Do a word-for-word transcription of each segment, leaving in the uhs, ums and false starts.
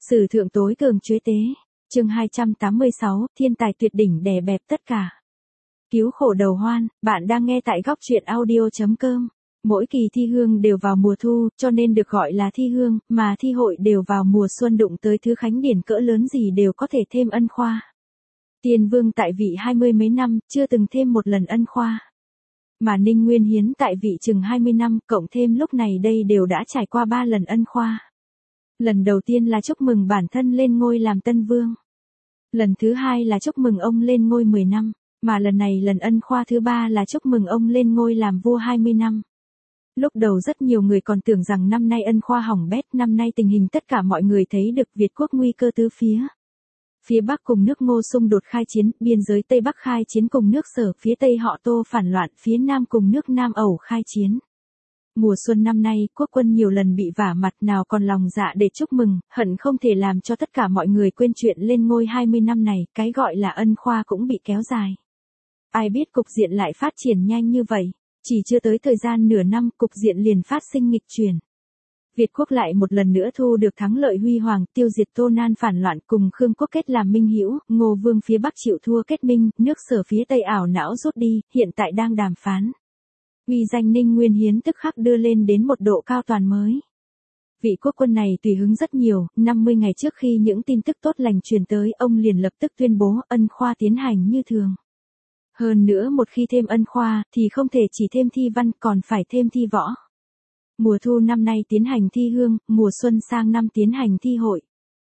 Sử thượng tối cường chuế tế. Chương hai trăm tám mươi sáu, thiên tài tuyệt đỉnh đè bẹp tất cả. Cứu khổ đầu hoan, bạn đang nghe tại góc truyện audio chấm com. Mỗi kỳ thi hương đều vào mùa thu, cho nên được gọi là thi hương, mà thi hội đều vào mùa xuân, đụng tới thứ khánh điển cỡ lớn gì đều có thể thêm ân khoa. Tiên Vương tại vị hai mươi mấy năm, chưa từng thêm một lần ân khoa. Mà Ninh Nguyên Hiến tại vị chừng hai mươi năm, cộng thêm lúc này đây đều đã trải qua ba lần ân khoa. Lần đầu tiên là chúc mừng bản thân lên ngôi làm Tân Vương. Lần thứ hai là chúc mừng ông lên ngôi mười năm, mà lần này lần ân khoa thứ ba là chúc mừng ông lên ngôi làm vua hai mươi năm. Lúc đầu rất nhiều người còn tưởng rằng năm nay ân khoa hỏng bét, năm nay tình hình tất cả mọi người thấy được Việt quốc nguy cơ tứ phía. Phía Bắc cùng nước Ngô xung đột khai chiến, biên giới Tây Bắc khai chiến cùng nước Sở, phía Tây họ Tô phản loạn, phía Nam cùng nước Nam Ẩu khai chiến. Mùa xuân năm nay, quốc quân nhiều lần bị vả mặt, nào còn lòng dạ để chúc mừng, hận không thể làm cho tất cả mọi người quên chuyện lên ngôi hai mươi năm này, cái gọi là ân khoa cũng bị kéo dài. Ai biết cục diện lại phát triển nhanh như vậy, chỉ chưa tới thời gian nửa năm, cục diện liền phát sinh nghịch chuyển. Việt quốc lại một lần nữa thu được thắng lợi huy hoàng, tiêu diệt Tô Nan phản loạn, cùng Khương quốc kết làm minh hữu, Ngô Vương phía Bắc chịu thua kết minh, nước Sở phía Tây ảo não rút đi, hiện tại đang đàm phán. Uy danh Ninh Nguyên Hiến tức khắc đưa lên đến một độ cao toàn mới. Vị quốc quân này tùy hứng rất nhiều, năm mươi ngày trước khi những tin tức tốt lành truyền tới, ông liền lập tức tuyên bố ân khoa tiến hành như thường. Hơn nữa một khi thêm ân khoa, thì không thể chỉ thêm thi văn, còn phải thêm thi võ. Mùa thu năm nay tiến hành thi hương, mùa xuân sang năm tiến hành thi hội.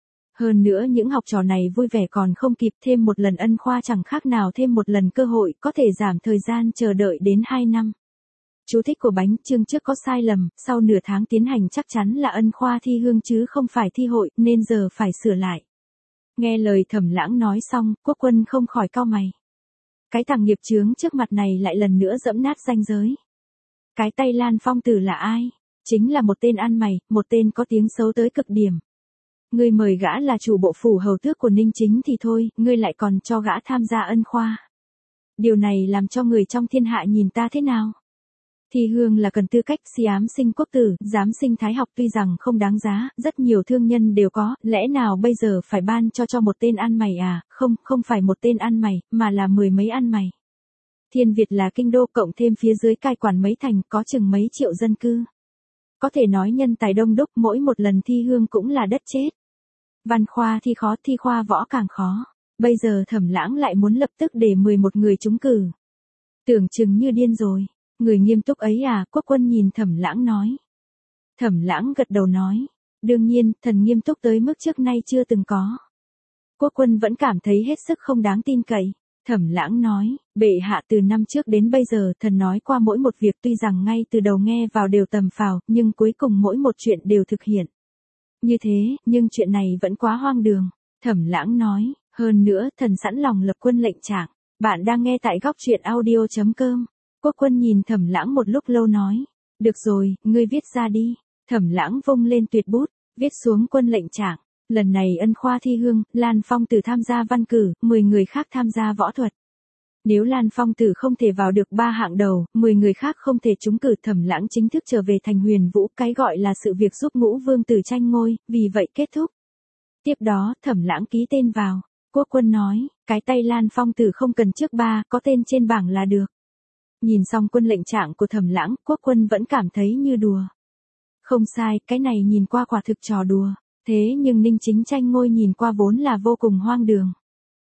Hơn nữa những học trò này vui vẻ còn không kịp, thêm một lần ân khoa chẳng khác nào thêm một lần cơ hội, có thể giảm thời gian chờ đợi đến hai năm. Chú thích của bánh chương trước có sai lầm, sau nửa tháng tiến hành chắc chắn là ân khoa thi hương chứ không phải thi hội, nên giờ phải sửa lại. Nghe lời Thẩm Lãng nói xong, quốc quân không khỏi cau mày. Cái thằng nghiệp chướng trước mặt này lại lần nữa giẫm nát ranh giới. Cái tay Lan Phong Tử là ai? Chính là một tên ăn mày, một tên có tiếng xấu tới cực điểm. Ngươi mời gã là chủ bộ phủ hầu tước của Ninh Chính thì thôi, ngươi lại còn cho gã tham gia ân khoa. Điều này làm cho người trong thiên hạ nhìn ta thế nào? Thi hương là cần tư cách, si ám sinh quốc tử, giám sinh thái học tuy rằng không đáng giá, rất nhiều thương nhân đều có, lẽ nào bây giờ phải ban cho cho một tên ăn mày à? Không, không phải một tên ăn mày, mà là mười mấy ăn mày. Thiên Việt là kinh đô, cộng thêm phía dưới cai quản mấy thành, có chừng mấy triệu dân cư. Có thể nói nhân tài đông đúc, mỗi một lần thi hương cũng là đất chết. Văn khoa thi khó, thi khoa võ càng khó. Bây giờ Thẩm Lãng lại muốn lập tức để mười một người trúng cử. Tưởng chừng như điên rồi. Người nghiêm túc ấy à? Quốc quân nhìn Thẩm Lãng nói. Thẩm Lãng gật đầu nói. Đương nhiên, thần nghiêm túc tới mức trước nay chưa từng có. Quốc quân vẫn cảm thấy hết sức không đáng tin cậy. Thẩm Lãng nói, bệ hạ từ năm trước đến bây giờ thần nói qua mỗi một việc tuy rằng ngay từ đầu nghe vào đều tầm phào, nhưng cuối cùng mỗi một chuyện đều thực hiện. Như thế, nhưng chuyện này vẫn quá hoang đường. Thẩm Lãng nói, hơn nữa thần sẵn lòng lập quân lệnh trạng. Bạn đang nghe tại góc truyện audio chấm com. Quốc quân nhìn Thẩm Lãng một lúc lâu nói, được rồi, ngươi viết ra đi. Thẩm Lãng vung lên tuyệt bút, viết xuống quân lệnh trạng. Lần này ân khoa thi hương, Lan Phong Tử tham gia văn cử, mười người khác tham gia võ thuật. Nếu Lan Phong Tử không thể vào được ba hạng đầu, mười người khác không thể trúng cử, Thẩm Lãng chính thức trở về thành Huyền Vũ, cái gọi là sự việc giúp Ngũ Vương Tử tranh ngôi, vì vậy kết thúc. Tiếp đó, Thẩm Lãng ký tên vào. Quốc quân nói, cái tay Lan Phong Tử không cần trước ba, có tên trên bảng là được. Nhìn xong quân lệnh trạng của Thẩm Lãng, quốc quân vẫn cảm thấy như đùa. Không sai, cái này nhìn qua quả thực trò đùa. Thế nhưng Ninh Chính tranh ngôi nhìn qua vốn là vô cùng hoang đường.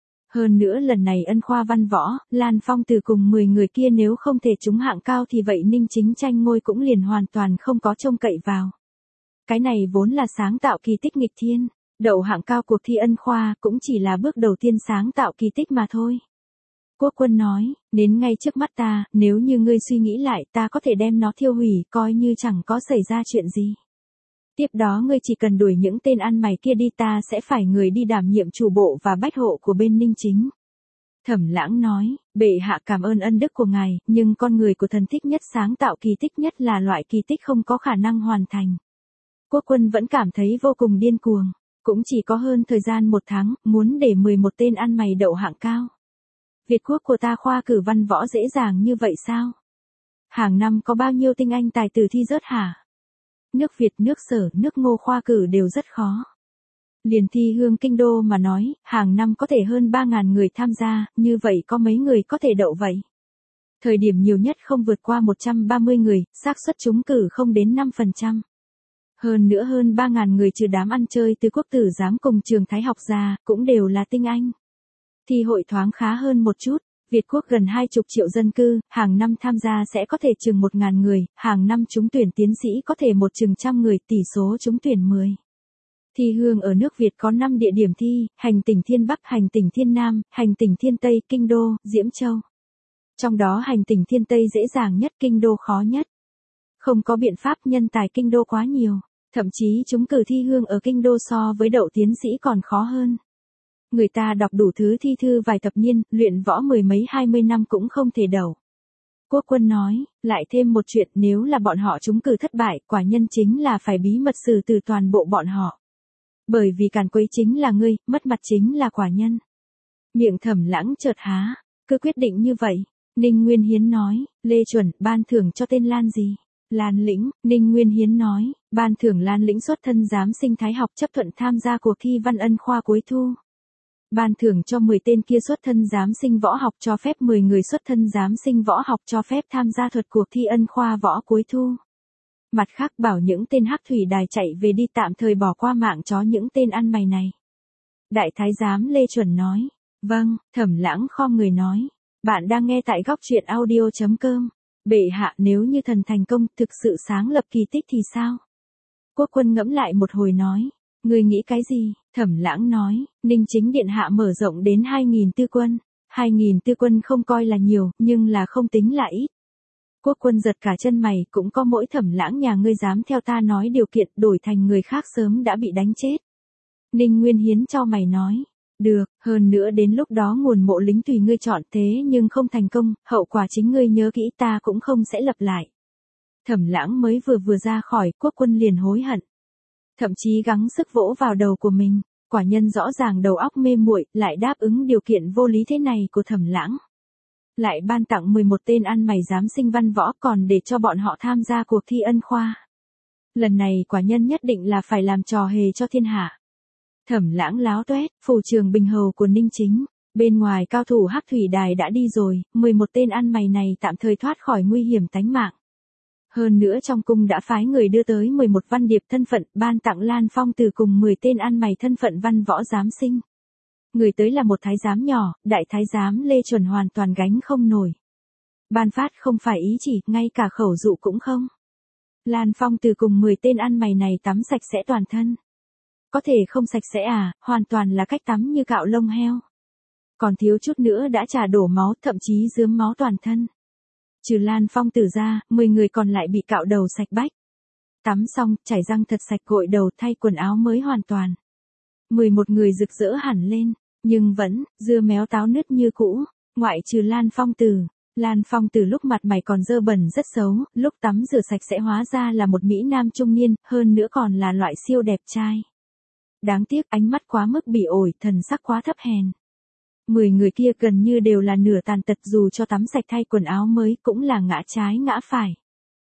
Hơn nữa lần này ân khoa văn võ, Lan Phong Tử cùng mười người kia nếu không thể trúng hạng cao thì vậy Ninh Chính tranh ngôi cũng liền hoàn toàn không có trông cậy vào. Cái này vốn là sáng tạo kỳ tích nghịch thiên, đậu hạng cao cuộc thi ân khoa cũng chỉ là bước đầu tiên sáng tạo kỳ tích mà thôi. Quốc quân nói, đến ngay trước mắt ta, nếu như ngươi suy nghĩ lại ta có thể đem nó thiêu hủy, coi như chẳng có xảy ra chuyện gì. Tiếp đó ngươi chỉ cần đuổi những tên ăn mày kia đi, ta sẽ phải người đi đảm nhiệm chủ bộ và bách hộ của bên Ninh Chính. Thẩm Lãng nói, bệ hạ cảm ơn ân đức của ngài, nhưng con người của thần thích nhất sáng tạo kỳ tích nhất là loại kỳ tích không có khả năng hoàn thành. Quốc quân vẫn cảm thấy vô cùng điên cuồng, cũng chỉ có hơn thời gian một tháng, muốn để mười một tên ăn mày đậu hạng cao. Việt quốc của ta khoa cử văn võ dễ dàng như vậy sao? Hàng năm có bao nhiêu tinh anh tài tử thi rớt hả? Nước Việt, nước Sở, nước Ngô khoa cử đều rất khó. Liền thi hương kinh đô mà nói, hàng năm có thể hơn ba ngàn người tham gia, như vậy có mấy người có thể đậu vậy? Thời điểm nhiều nhất không vượt qua một trăm ba mươi người, xác suất trúng cử không đến năm phần trăm. Hơn nữa hơn ba ngàn người trừ đám ăn chơi từ quốc tử giám cùng trường Thái học ra, cũng đều là tinh anh. Thi hội thoáng khá hơn một chút, Việt Quốc gần hai chục triệu dân cư, hàng năm tham gia sẽ có thể chừng một ngàn người, hàng năm trúng tuyển tiến sĩ có thể một chừng trăm người, tỷ số trúng tuyển mười. Thi hương ở nước Việt có năm địa điểm thi, hành tỉnh Thiên Bắc, hành tỉnh Thiên Nam, hành tỉnh Thiên Tây, Kinh Đô, Diễm Châu. Trong đó hành tỉnh Thiên Tây dễ dàng nhất, Kinh Đô khó nhất. Không có biện pháp, nhân tài Kinh Đô quá nhiều, thậm chí trúng cử thi hương ở Kinh Đô so với đậu tiến sĩ còn khó hơn. Người ta đọc đủ thứ thi thư vài thập niên, luyện võ mười mấy hai mươi năm cũng không thể đậu. Quốc Quân nói, lại thêm một chuyện, nếu là bọn họ trúng cử thất bại, quả nhân chính là phải bí mật xử từ toàn bộ bọn họ. Bởi vì càn quấy chính là ngươi, mất mặt chính là quả nhân. Miệng Thẩm Lãng chợt há, cứ quyết định như vậy. Ninh Nguyên Hiến nói, Lê Chuẩn, ban thưởng cho tên Lan gì? Lan Lĩnh. Ninh Nguyên Hiến nói, ban thưởng Lan Lĩnh xuất thân giám sinh Thái học chấp thuận tham gia cuộc thi văn ân khoa cuối thu. Ban thưởng cho mười tên kia xuất thân giám sinh võ học, cho phép mười người xuất thân giám sinh võ học cho phép tham gia thuật cuộc thi ân khoa võ cuối thu. Mặt khác bảo những tên hắc thủy đài chạy về đi, tạm thời bỏ qua mạng chó những tên ăn mày này. Đại thái giám Lê Chuẩn nói, vâng. Thẩm Lãng khom người nói, bạn đang nghe tại góc truyện audio chấm com. Bệ hạ, nếu như thần thành công, thực sự sáng lập kỳ tích thì sao? Quốc Quân ngẫm lại một hồi nói, người nghĩ cái gì? Thẩm Lãng nói, Ninh Chính điện hạ mở rộng đến hai nghìn tư quân. hai nghìn tư quân không coi là nhiều, nhưng là không tính là ít. Quốc Quân giật cả chân mày, cũng có mỗi Thẩm Lãng nhà ngươi dám theo ta nói điều kiện, đổi thành người khác sớm đã bị đánh chết. Ninh Nguyên Hiến cho mày nói, được, hơn nữa đến lúc đó nguồn mộ lính tùy ngươi chọn, thế nhưng không thành công, hậu quả chính ngươi nhớ kỹ, ta cũng không sẽ lập lại. Thẩm Lãng mới vừa vừa ra khỏi, Quốc Quân liền hối hận. Thậm chí gắng sức vỗ vào đầu của mình, quả nhân rõ ràng đầu óc mê muội, lại đáp ứng điều kiện vô lý thế này của Thẩm Lãng. Lại ban tặng mười một tên ăn mày giám sinh văn võ, còn để cho bọn họ tham gia cuộc thi ân khoa. Lần này quả nhân nhất định là phải làm trò hề cho thiên hạ. Thẩm Lãng láo toét, phủ trường Bình Hầu của Ninh Chính, bên ngoài cao thủ hắc thủy đài đã đi rồi, mười một tên ăn mày này tạm thời thoát khỏi nguy hiểm tánh mạng. Hơn nữa trong cung đã phái người đưa tới mười một văn điệp thân phận, ban tặng Lan Phong Từ cùng mười tên ăn mày thân phận văn võ giám sinh. Người tới là một thái giám nhỏ, đại thái giám Lê Chuẩn hoàn toàn gánh không nổi. Ban phát không phải ý chỉ, ngay cả khẩu dụ cũng không. Lan Phong Từ cùng mười tên ăn mày này tắm sạch sẽ toàn thân. Có thể không sạch sẽ à, hoàn toàn là cách tắm như cạo lông heo. Còn thiếu chút nữa đã trà đổ máu, thậm chí rướm máu toàn thân. Trừ Lan Phong Tử ra, mười người còn lại bị cạo đầu sạch bách. Tắm xong, chải răng thật sạch, gội đầu, thay quần áo mới hoàn toàn. mười một người rực rỡ hẳn lên, nhưng vẫn, dưa méo táo nứt như cũ, ngoại trừ Lan Phong Tử. Lan Phong Tử lúc mặt mày còn dơ bẩn rất xấu, lúc tắm rửa sạch sẽ hóa ra là một mỹ nam trung niên, hơn nữa còn là loại siêu đẹp trai. Đáng tiếc ánh mắt quá mức bỉ ổi, thần sắc quá thấp hèn. Mười người kia gần như đều là nửa tàn tật, dù cho tắm sạch thay quần áo mới cũng là ngã trái ngã phải.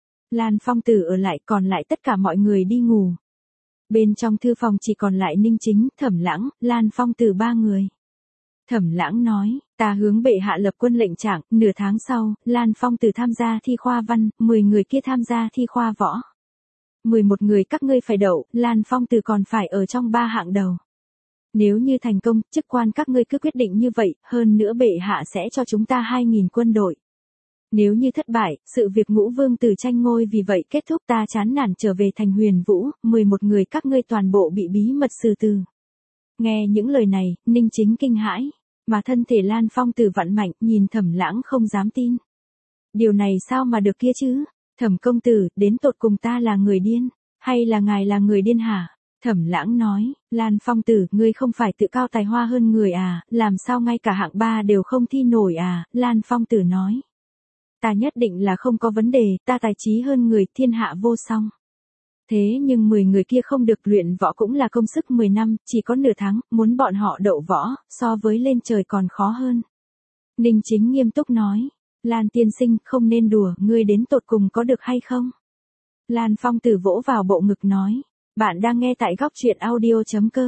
Lan Phong Tử ở lại, còn lại tất cả mọi người đi ngủ. Bên trong thư phòng chỉ còn lại Ninh Chính, Thẩm Lãng, Lan Phong Tử ba người. Thẩm Lãng nói, ta hướng bệ hạ lập quân lệnh trạng, nửa tháng sau, Lan Phong Tử tham gia thi khoa văn, mười người kia tham gia thi khoa võ. mười một người các ngươi phải đậu, Lan Phong Tử còn phải ở trong ba hạng đầu. Nếu như thành công, chức quan các ngươi cứ quyết định như vậy, hơn nữa bệ hạ sẽ cho chúng ta hai nghìn quân đội. Nếu như thất bại, sự việc Ngũ Vương Tử tranh ngôi vì vậy kết thúc, ta chán nản trở về thành Huyền Vũ, mười một người các ngươi toàn bộ bị bí mật xử tử. Nghe những lời này, Ninh Chính kinh hãi, mà thân thể Lan Phong Tử vặn mạnh, nhìn Thẩm Lãng không dám tin. Điều này sao mà được kia chứ? Thẩm công tử, đến tột cùng ta là người điên, hay là ngài là người điên hả? Thẩm Lãng nói, Lan Phong Tử, ngươi không phải tự cao tài hoa hơn người à, làm sao ngay cả hạng ba đều không thi nổi à? Lan Phong Tử nói, ta nhất định là không có vấn đề, ta tài trí hơn người, thiên hạ vô song. Thế nhưng mười người kia không được, luyện võ cũng là công sức mười năm, chỉ có nửa tháng, muốn bọn họ đậu võ, so với lên trời còn khó hơn. Ninh Chính nghiêm túc nói, Lan tiên sinh, không nên đùa, ngươi đến tột cùng có được hay không? Lan Phong Tử vỗ vào bộ ngực nói, bạn đang nghe tại góc truyện audio chấm com.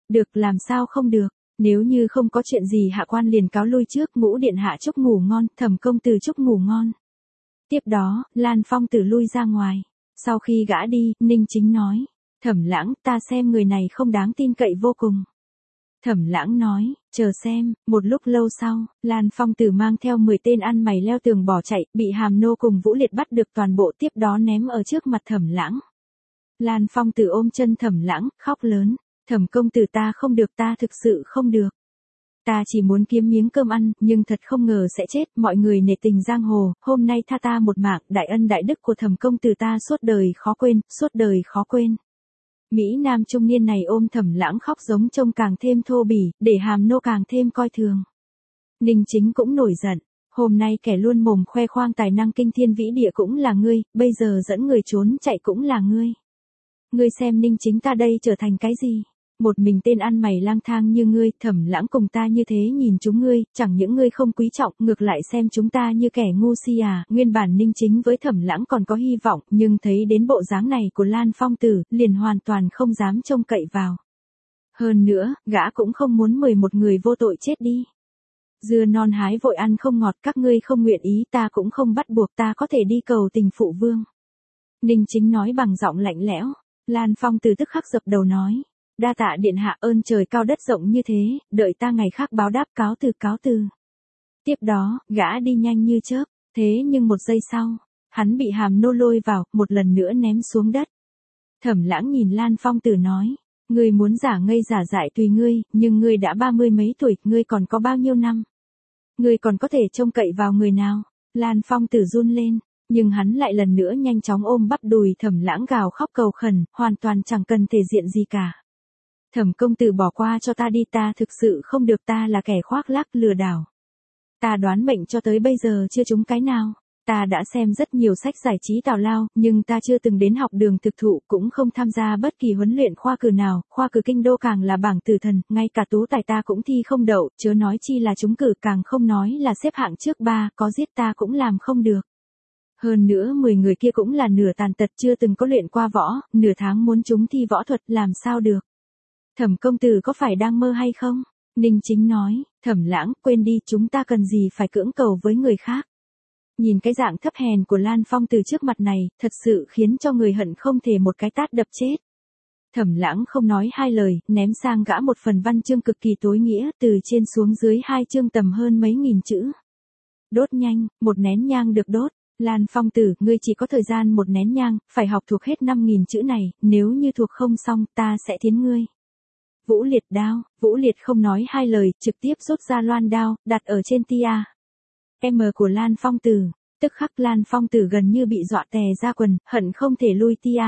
Được, làm sao không được. Nếu như không có chuyện gì hạ quan liền cáo lui trước, Ngũ điện hạ chúc ngủ ngon, Thẩm công tử chúc ngủ ngon. Tiếp đó, Lan Phong Tử lui ra ngoài. Sau khi gã đi, Ninh Chính nói, Thẩm Lãng, ta xem người này không đáng tin cậy vô cùng. Thẩm Lãng nói, chờ xem. Một lúc lâu sau, Lan Phong Tử mang theo mười tên ăn mày leo tường bỏ chạy, bị Hàm Nô cùng Vũ Liệt bắt được toàn bộ, tiếp đó ném ở trước mặt Thẩm Lãng. Lan Phong Tử ôm chân Thẩm Lãng, khóc lớn, Thẩm công tử, ta không được, ta thực sự không được. Ta chỉ muốn kiếm miếng cơm ăn, nhưng thật không ngờ sẽ chết, mọi người nể tình giang hồ, hôm nay tha ta một mạng, đại ân đại đức của Thẩm công tử ta suốt đời khó quên, suốt đời khó quên. Mỹ nam trung niên này ôm Thẩm Lãng khóc giống trông càng thêm thô bỉ, để Hàm Nô càng thêm coi thường. Ninh Chính cũng nổi giận, hôm nay kẻ luôn mồm khoe khoang tài năng kinh thiên vĩ địa cũng là ngươi, bây giờ dẫn người trốn chạy cũng là ngươi. Ngươi xem Ninh Chính ta đây trở thành cái gì? Một mình tên ăn mày lang thang như ngươi, Thẩm Lãng cùng ta như thế nhìn chúng ngươi, chẳng những ngươi không quý trọng, ngược lại xem chúng ta như kẻ ngu si à. Nguyên bản Ninh Chính với Thẩm Lãng còn có hy vọng, nhưng thấy đến bộ dáng này của Lan Phong Tử, liền hoàn toàn không dám trông cậy vào. Hơn nữa, gã cũng không muốn mời một người vô tội chết đi. Dưa non hái vội ăn không ngọt, các ngươi không nguyện ý, ta cũng không bắt buộc, ta có thể đi cầu tình phụ vương. Ninh Chính nói bằng giọng lạnh lẽo. Lan Phong Tử tức khắc dập đầu nói, đa tạ điện hạ, ơn trời cao đất rộng như thế, đợi ta ngày khác báo đáp, cáo từ cáo từ. Tiếp đó, gã đi nhanh như chớp, thế nhưng một giây sau, hắn bị Hàm Nô lôi vào, một lần nữa ném xuống đất. Thẩm Lãng nhìn Lan Phong Tử nói, ngươi muốn giả ngây giả dại tùy ngươi, nhưng ngươi đã ba mươi mấy tuổi, ngươi còn có bao nhiêu năm? Ngươi còn có thể trông cậy vào người nào? Lan Phong Tử run lên. Nhưng hắn lại lần nữa nhanh chóng ôm bắp đùi Thẩm Lãng gào khóc cầu khẩn, hoàn toàn chẳng cần thể diện gì cả. Thẩm công tử bỏ qua cho ta đi, ta thực sự không được, ta là kẻ khoác lác lừa đảo. Ta đoán mệnh cho tới bây giờ chưa trúng cái nào. Ta đã xem rất nhiều sách giải trí tào lao, nhưng ta chưa từng đến học đường thực thụ, cũng không tham gia bất kỳ huấn luyện khoa cử nào, khoa cử kinh đô càng là bảng tử thần, ngay cả tú tài ta cũng thi không đậu, chớ nói chi là trúng cử, càng không nói là xếp hạng trước ba, có giết ta cũng làm không được. Hơn nữa mười người kia cũng là nửa tàn tật, chưa từng có luyện qua võ, nửa tháng muốn chúng thi võ thuật, làm sao được. Thẩm công tử có phải đang mơ hay không? Ninh Chính nói, Thẩm Lãng, quên đi, chúng ta cần gì phải cưỡng cầu với người khác. Nhìn cái dạng thấp hèn của Lan Phong Tử trước mặt này, thật sự khiến cho người hận không thể một cái tát đập chết. Thẩm Lãng không nói hai lời, ném sang gã một phần văn chương cực kỳ tối nghĩa, từ trên xuống dưới hai chương tầm hơn mấy nghìn chữ. Đốt nhanh, một nén nhang được đốt. Lan Phong Tử, ngươi chỉ có thời gian một nén nhang, phải học thuộc hết năm nghìn chữ này, nếu như thuộc không xong, ta sẽ thiến ngươi. Vũ Liệt đao, Vũ Liệt không nói hai lời, trực tiếp rút ra loan đao, đặt ở trên tia. M của Lan Phong Tử, tức khắc Lan Phong Tử gần như bị dọa tè ra quần, hận không thể lui tia.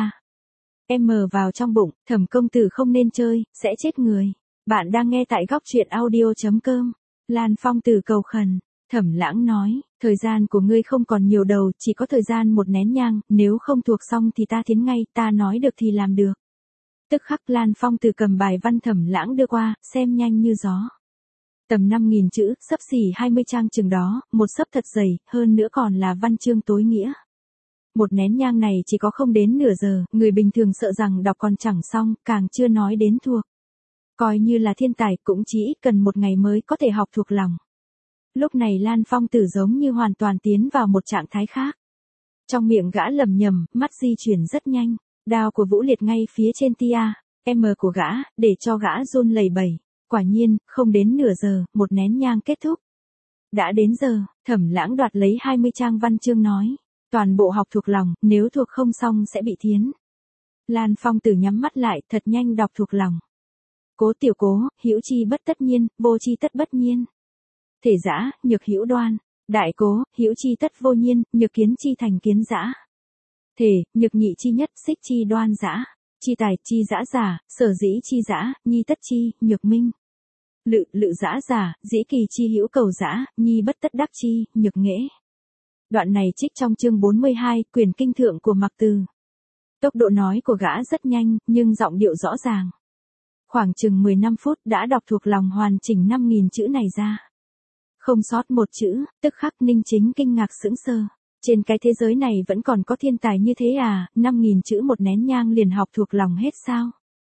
M vào trong bụng, Thẩm công tử không nên chơi, sẽ chết người. Bạn đang nghe tại góc truyện audio chấm com. Lan Phong Tử cầu khẩn. Thẩm Lãng nói, thời gian của ngươi không còn nhiều đầu, chỉ có thời gian một nén nhang, nếu không thuộc xong thì ta thiến ngay, ta nói được thì làm được. Tức khắc Lan Phong Tử cầm bài văn Thẩm Lãng đưa qua, xem nhanh như gió. Tầm năm nghìn chữ, xấp xỉ hai mươi trang chừng đó, một xấp thật dày, hơn nữa còn là văn chương tối nghĩa. Một nén nhang này chỉ có không đến nửa giờ, người bình thường sợ rằng đọc còn chẳng xong, càng chưa nói đến thuộc. Coi như là thiên tài cũng chỉ ít cần một ngày mới có thể học thuộc lòng. Lúc này Lan Phong Tử giống như hoàn toàn tiến vào một trạng thái khác. Trong miệng gã lầm nhầm, mắt di chuyển rất nhanh, đao của Vũ Liệt ngay phía trên tia, M của gã, để cho gã run lẩy bẩy. Quả nhiên, không đến nửa giờ, một nén nhang kết thúc. Đã đến giờ, Thẩm Lãng đoạt lấy hai mươi trang văn chương nói, toàn bộ học thuộc lòng, nếu thuộc không xong sẽ bị thiến. Lan Phong Tử nhắm mắt lại, thật nhanh đọc thuộc lòng. Cố tiểu cố, hữu chi bất tất nhiên, vô chi tất bất nhiên. Thể giã, nhược hữu đoan. Đại cố, hữu chi tất vô nhiên, nhược kiến chi thành kiến giã. Thể, nhược nhị chi nhất, xích chi đoan giã. Chi tài, chi giã giả, sở dĩ chi giã, nhi tất chi, nhược minh. Lự, lự giã giả, dĩ kỳ chi hữu cầu giã, nhi bất tất đắc chi, nhược nghễ. Đoạn này trích trong chương bốn mươi hai, quyền kinh thượng của Mạc Từ. Tốc độ nói của gã rất nhanh, nhưng giọng điệu rõ ràng. Khoảng chừng mười lăm phút đã đọc thuộc lòng hoàn chỉnh năm nghìn chữ này ra. Không sót một chữ, tức khắc Ninh Chính kinh ngạc sững sờ. Trên cái thế giới này vẫn còn có thiên tài như thế à, năm nghìn chữ một nén nhang liền học thuộc lòng hết sao?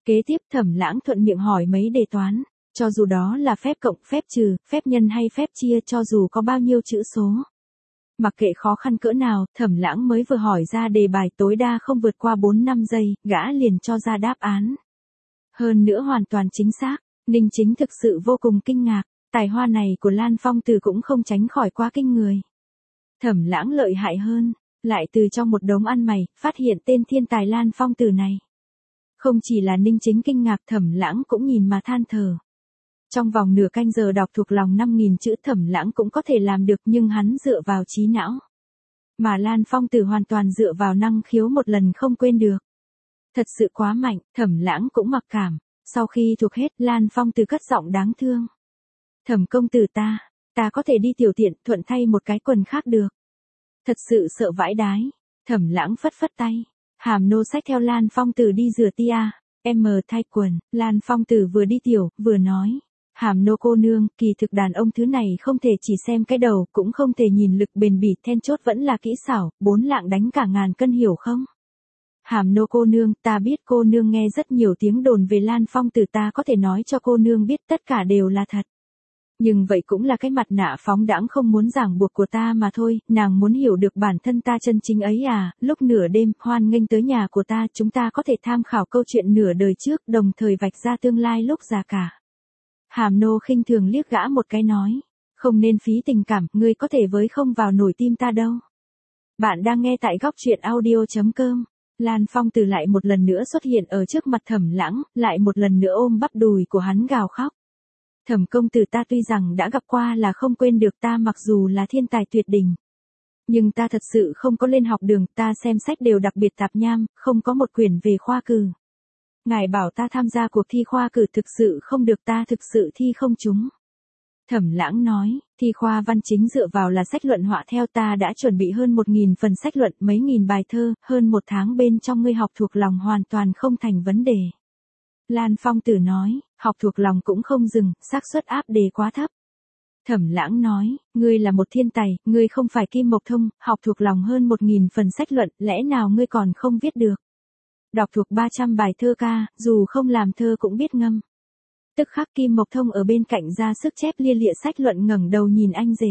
Kế tiếp Thẩm Lãng thuận miệng hỏi mấy đề toán, cho dù đó là phép cộng, phép trừ, phép nhân hay phép chia, cho dù có bao nhiêu chữ số. Mặc kệ khó khăn cỡ nào, Thẩm Lãng mới vừa hỏi ra đề bài tối đa không vượt qua bốn năm giây, gã liền cho ra đáp án. Hơn nữa hoàn toàn chính xác, Ninh Chính thực sự vô cùng kinh ngạc, tài hoa này của Lan Phong Tử cũng không tránh khỏi quá kinh người. Thẩm Lãng lợi hại hơn, lại từ trong một đống ăn mày, phát hiện tên thiên tài Lan Phong Tử này. Không chỉ là Ninh Chính kinh ngạc, Thẩm Lãng cũng nhìn mà than thở. Trong vòng nửa canh giờ đọc thuộc lòng năm nghìn chữ Thẩm Lãng cũng có thể làm được, nhưng hắn dựa vào trí não. Mà Lan Phong Tử hoàn toàn dựa vào năng khiếu một lần không quên được. Thật sự quá mạnh, Thẩm Lãng cũng mặc cảm. Sau khi thuộc hết, Lan Phong Tử cất giọng đáng thương. Thẩm công tử ta, ta có thể đi tiểu tiện thuận thay một cái quần khác được. Thật sự sợ vãi đái. Thẩm Lãng phất phất tay. Hàm nô xách theo Lan Phong Tử đi rửa tia, em thay quần. Lan Phong Tử vừa đi tiểu, vừa nói. Hàm nô cô nương, kỳ thực đàn ông thứ này không thể chỉ xem cái đầu, cũng không thể nhìn lực bền bỉ, then chốt vẫn là kỹ xảo, bốn lạng đánh cả ngàn cân hiểu không? Hàm nô cô nương, ta biết cô nương nghe rất nhiều tiếng đồn về Lan Phong Tử, ta có thể nói cho cô nương biết tất cả đều là thật. Nhưng vậy cũng là cái mặt nạ phóng đãng không muốn ràng buộc của ta mà thôi, nàng muốn hiểu được bản thân ta chân chính ấy à, lúc nửa đêm, hoan nghênh tới nhà của ta, chúng ta có thể tham khảo câu chuyện nửa đời trước, đồng thời vạch ra tương lai lúc già cả. Hàm nô khinh thường liếc gã một cái nói, không nên phí tình cảm, ngươi có thể với không vào nổi tim ta đâu. Bạn đang nghe tại góc truyện audio chấm com. Lan Phong Tử lại một lần nữa xuất hiện ở trước mặt Thẩm Lãng, lại một lần nữa ôm bắp đùi của hắn gào khóc. Thẩm công tử, ta tuy rằng đã gặp qua là không quên được, ta mặc dù là thiên tài tuyệt đỉnh. Nhưng ta thật sự không có lên học đường, ta xem sách đều đặc biệt tạp nham, không có một quyển về khoa cử. Ngài bảo ta tham gia cuộc thi khoa cử thực sự không được, ta thực sự thi không trúng. Thẩm Lãng nói, thi khoa văn chính dựa vào là sách luận họa, theo ta đã chuẩn bị hơn một nghìn phần sách luận, mấy nghìn bài thơ, hơn một tháng bên trong ngươi học thuộc lòng hoàn toàn không thành vấn đề. Lan Phong Tử nói, học thuộc lòng cũng không dừng, xác suất áp đề quá thấp. Thẩm Lãng nói, ngươi là một thiên tài, ngươi không phải Kim Mộc Thông, học thuộc lòng hơn một nghìn phần sách luận, lẽ nào ngươi còn không viết được? Đọc thuộc ba trăm bài thơ ca, dù không làm thơ cũng biết ngâm. Tức khắc Kim Mộc Thông ở bên cạnh ra sức chép lia lịa sách luận, ngẩng đầu nhìn anh rể.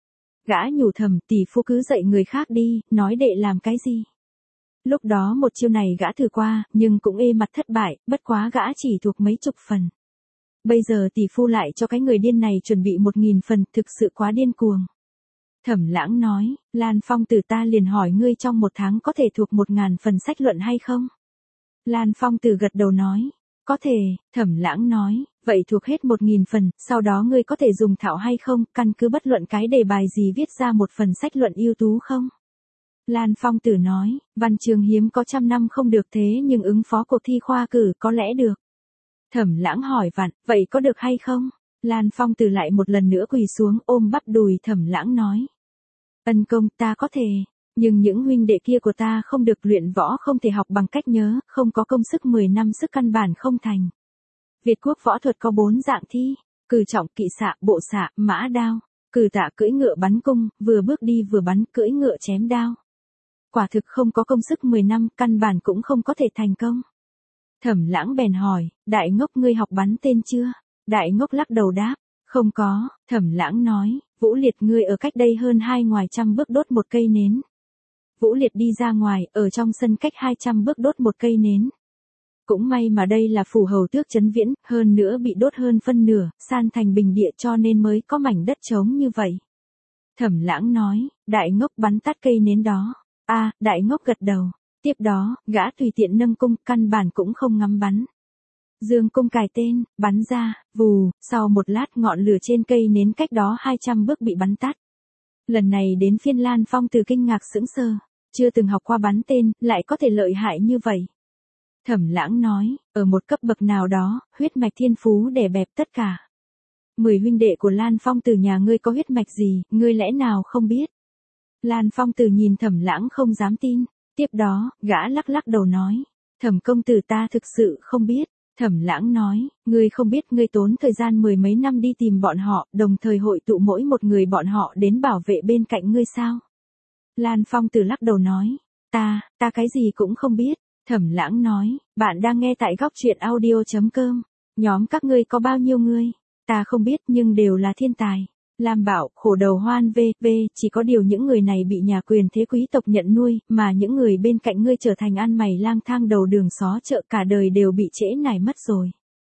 Gã nhủ thầm, tỷ phu cứ dạy người khác đi, nói đệ làm cái gì? Lúc đó một chiêu này gã thử qua, nhưng cũng ê mặt thất bại, bất quá gã chỉ thuộc mấy chục phần. Bây giờ tỷ phu lại cho cái người điên này chuẩn bị một nghìn phần, thực sự quá điên cuồng. Thẩm Lãng nói, Lan Phong Tử, ta liền hỏi ngươi trong một tháng có thể thuộc một ngàn phần sách luận hay không? Lan Phong Tử gật đầu nói, có thể. Thẩm Lãng nói, vậy thuộc hết một nghìn phần, sau đó ngươi có thể dùng thạo hay không, căn cứ bất luận cái đề bài gì viết ra một phần sách luận ưu tú không? Lan Phong Tử nói, văn chương hiếm có trăm năm không được, thế nhưng ứng phó cuộc thi khoa cử có lẽ được. Thẩm Lãng hỏi vặn, vậy có được hay không? Lan Phong Tử lại một lần nữa quỳ xuống ôm bắp đùi. Thẩm Lãng nói, ân công, ta có thể, nhưng những huynh đệ kia của ta không được, luyện võ không thể học bằng cách nhớ, không có công sức mười năm sức căn bản không thành. Việt quốc võ thuật có bốn dạng thi, cử trọng, kỵ xạ, bộ xạ, mã đao. Cử tạ cưỡi ngựa bắn cung, vừa bước đi vừa bắn, cưỡi ngựa chém đao. Quả thực không có công sức mười năm, căn bản cũng không có thể thành công. Thẩm Lãng bèn hỏi, đại ngốc, ngươi học bắn tên chưa? Đại ngốc lắc đầu đáp, không có. Thẩm Lãng nói, Vũ Liệt, ngươi ở cách đây hơn hai ngoài trăm bước đốt một cây nến. Vũ Liệt đi ra ngoài, ở trong sân cách hai trăm bước đốt một cây nến. Cũng may mà đây là phủ hầu tước Trấn Viễn, hơn nữa bị đốt hơn phân nửa, san thành bình địa, cho nên mới có mảnh đất trống như vậy. Thẩm Lãng nói, đại ngốc bắn tắt cây nến đó. A, à, đại ngốc gật đầu. Tiếp đó, gã tùy tiện nâng cung, căn bản cũng không ngắm bắn. Dương cung cài tên, bắn ra, vù, sau một lát ngọn lửa trên cây nến cách đó hai trăm bước bị bắn tắt. Lần này đến phiên Lan Phong Tử kinh ngạc sững sờ, chưa từng học qua bắn tên, lại có thể lợi hại như vậy. Thẩm Lãng nói, ở một cấp bậc nào đó, huyết mạch thiên phú đè bẹp tất cả. Mười huynh đệ của Lan Phong Tử nhà ngươi có huyết mạch gì, ngươi lẽ nào không biết? Lan Phong Tử nhìn Thẩm Lãng không dám tin, tiếp đó, gã lắc lắc đầu nói, Thẩm công tử, ta thực sự không biết. Thẩm Lãng nói, ngươi không biết ngươi tốn thời gian mười mấy năm đi tìm bọn họ, đồng thời hội tụ mỗi một người bọn họ đến bảo vệ bên cạnh ngươi sao? Lan Phong Tử lắc đầu nói, ta, ta cái gì cũng không biết. Thẩm Lãng nói, bạn đang nghe tại góc truyện audio.com. Nhóm các ngươi có bao nhiêu người? Ta không biết nhưng đều là thiên tài. Lam bảo, khổ đầu hoan v, v, chỉ có điều những người này bị nhà quyền thế quý tộc nhận nuôi, mà những người bên cạnh ngươi trở thành ăn mày lang thang đầu đường xó chợ cả đời đều bị trễ nải mất rồi.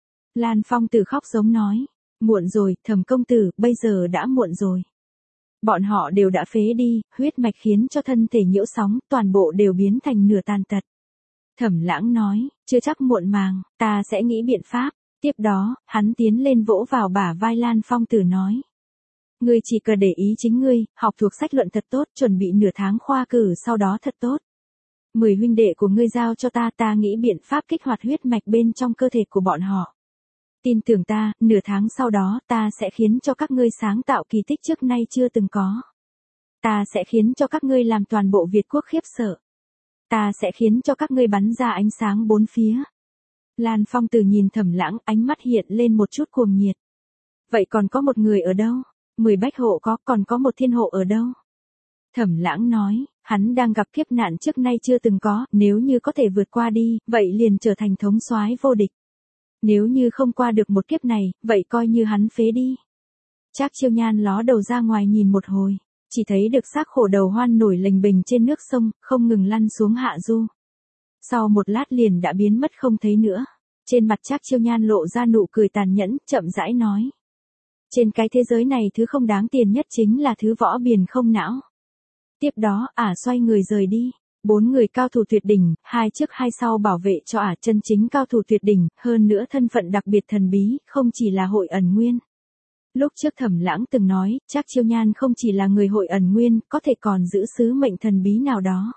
Lan Phong Tử khóc giống nói, muộn rồi, Thẩm công tử, bây giờ đã muộn rồi. Bọn họ đều đã phế đi, huyết mạch khiến cho thân thể nhiễu sóng, toàn bộ đều biến thành nửa tàn tật. Thẩm Lãng nói, chưa chắc muộn màng, ta sẽ nghĩ biện pháp. Tiếp đó, hắn tiến lên vỗ vào bả vai Lan Phong Tử nói. Ngươi chỉ cần để ý chính ngươi, học thuộc sách luận thật tốt, chuẩn bị nửa tháng khoa cử sau đó thật tốt. Mười huynh đệ của ngươi giao cho ta, ta nghĩ biện pháp kích hoạt huyết mạch bên trong cơ thể của bọn họ. Tin tưởng ta, nửa tháng sau đó, ta sẽ khiến cho các ngươi sáng tạo kỳ tích trước nay chưa từng có. Ta sẽ khiến cho các ngươi làm toàn bộ Việt quốc khiếp sợ. Ta sẽ khiến cho các ngươi bắn ra ánh sáng bốn phía. Lan Phong Tử nhìn Thẩm Lãng, ánh mắt hiện lên một chút cuồng nhiệt. Vậy còn có một người ở đâu? Mười bách hộ có, còn có một thiên hộ ở đâu? Thẩm Lãng nói, hắn đang gặp kiếp nạn trước nay chưa từng có, nếu như có thể vượt qua đi, vậy liền trở thành thống soái vô địch. Nếu như không qua được một kiếp này, vậy coi như hắn phế đi. Trác Chiêu Nhan ló đầu ra ngoài nhìn một hồi, chỉ thấy được xác khổ đầu hoan nổi lềnh bềnh trên nước sông, không ngừng lăn xuống hạ du. Sau một lát liền đã biến mất không thấy nữa. Trên mặt Trác Chiêu Nhan lộ ra nụ cười tàn nhẫn, chậm rãi nói. Trên cái thế giới này thứ không đáng tiền nhất chính là thứ võ biền không não. Tiếp đó, ả xoay người rời đi. Bốn người cao thủ tuyệt đỉnh, hai trước hai sau bảo vệ cho ả chân chính cao thủ tuyệt đỉnh, hơn nữa thân phận đặc biệt thần bí, không chỉ là hội ẩn nguyên. Lúc trước Thẩm Lãng từng nói, Trác Chiêu Nhan không chỉ là người hội ẩn nguyên, có thể còn giữ sứ mệnh thần bí nào đó.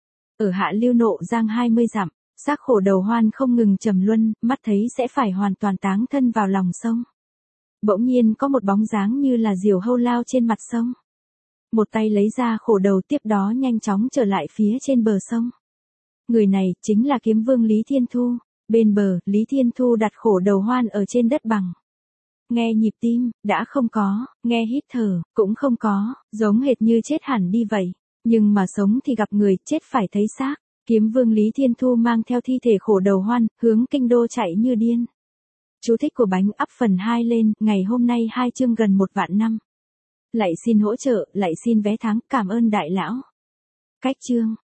Ở hạ lưu nộ giang hai mươi dặm, xác khổ đầu hoan không ngừng trầm luân, mắt thấy sẽ phải hoàn toàn táng thân vào lòng sông. Bỗng nhiên có một bóng dáng như là diều hâu lao trên mặt sông. Một tay lấy ra khổ đầu, tiếp đó nhanh chóng trở lại phía trên bờ sông. Người này chính là kiếm vương Lý Thiên Thu. Bên bờ, Lý Thiên Thu đặt khổ đầu hoan ở trên đất bằng. Nghe nhịp tim, đã không có, nghe hít thở, cũng không có, giống hệt như chết hẳn đi vậy. Nhưng mà sống thì gặp người, chết phải thấy xác. Kiếm vương Lý Thiên Thu mang theo thi thể khổ đầu hoan, hướng kinh đô chạy như điên. Chú thích của bánh up phần hai lên, ngày hôm nay hai chương gần một vạn năm. Lại xin hỗ trợ, lại xin vé tháng, cảm ơn đại lão. Cách chương.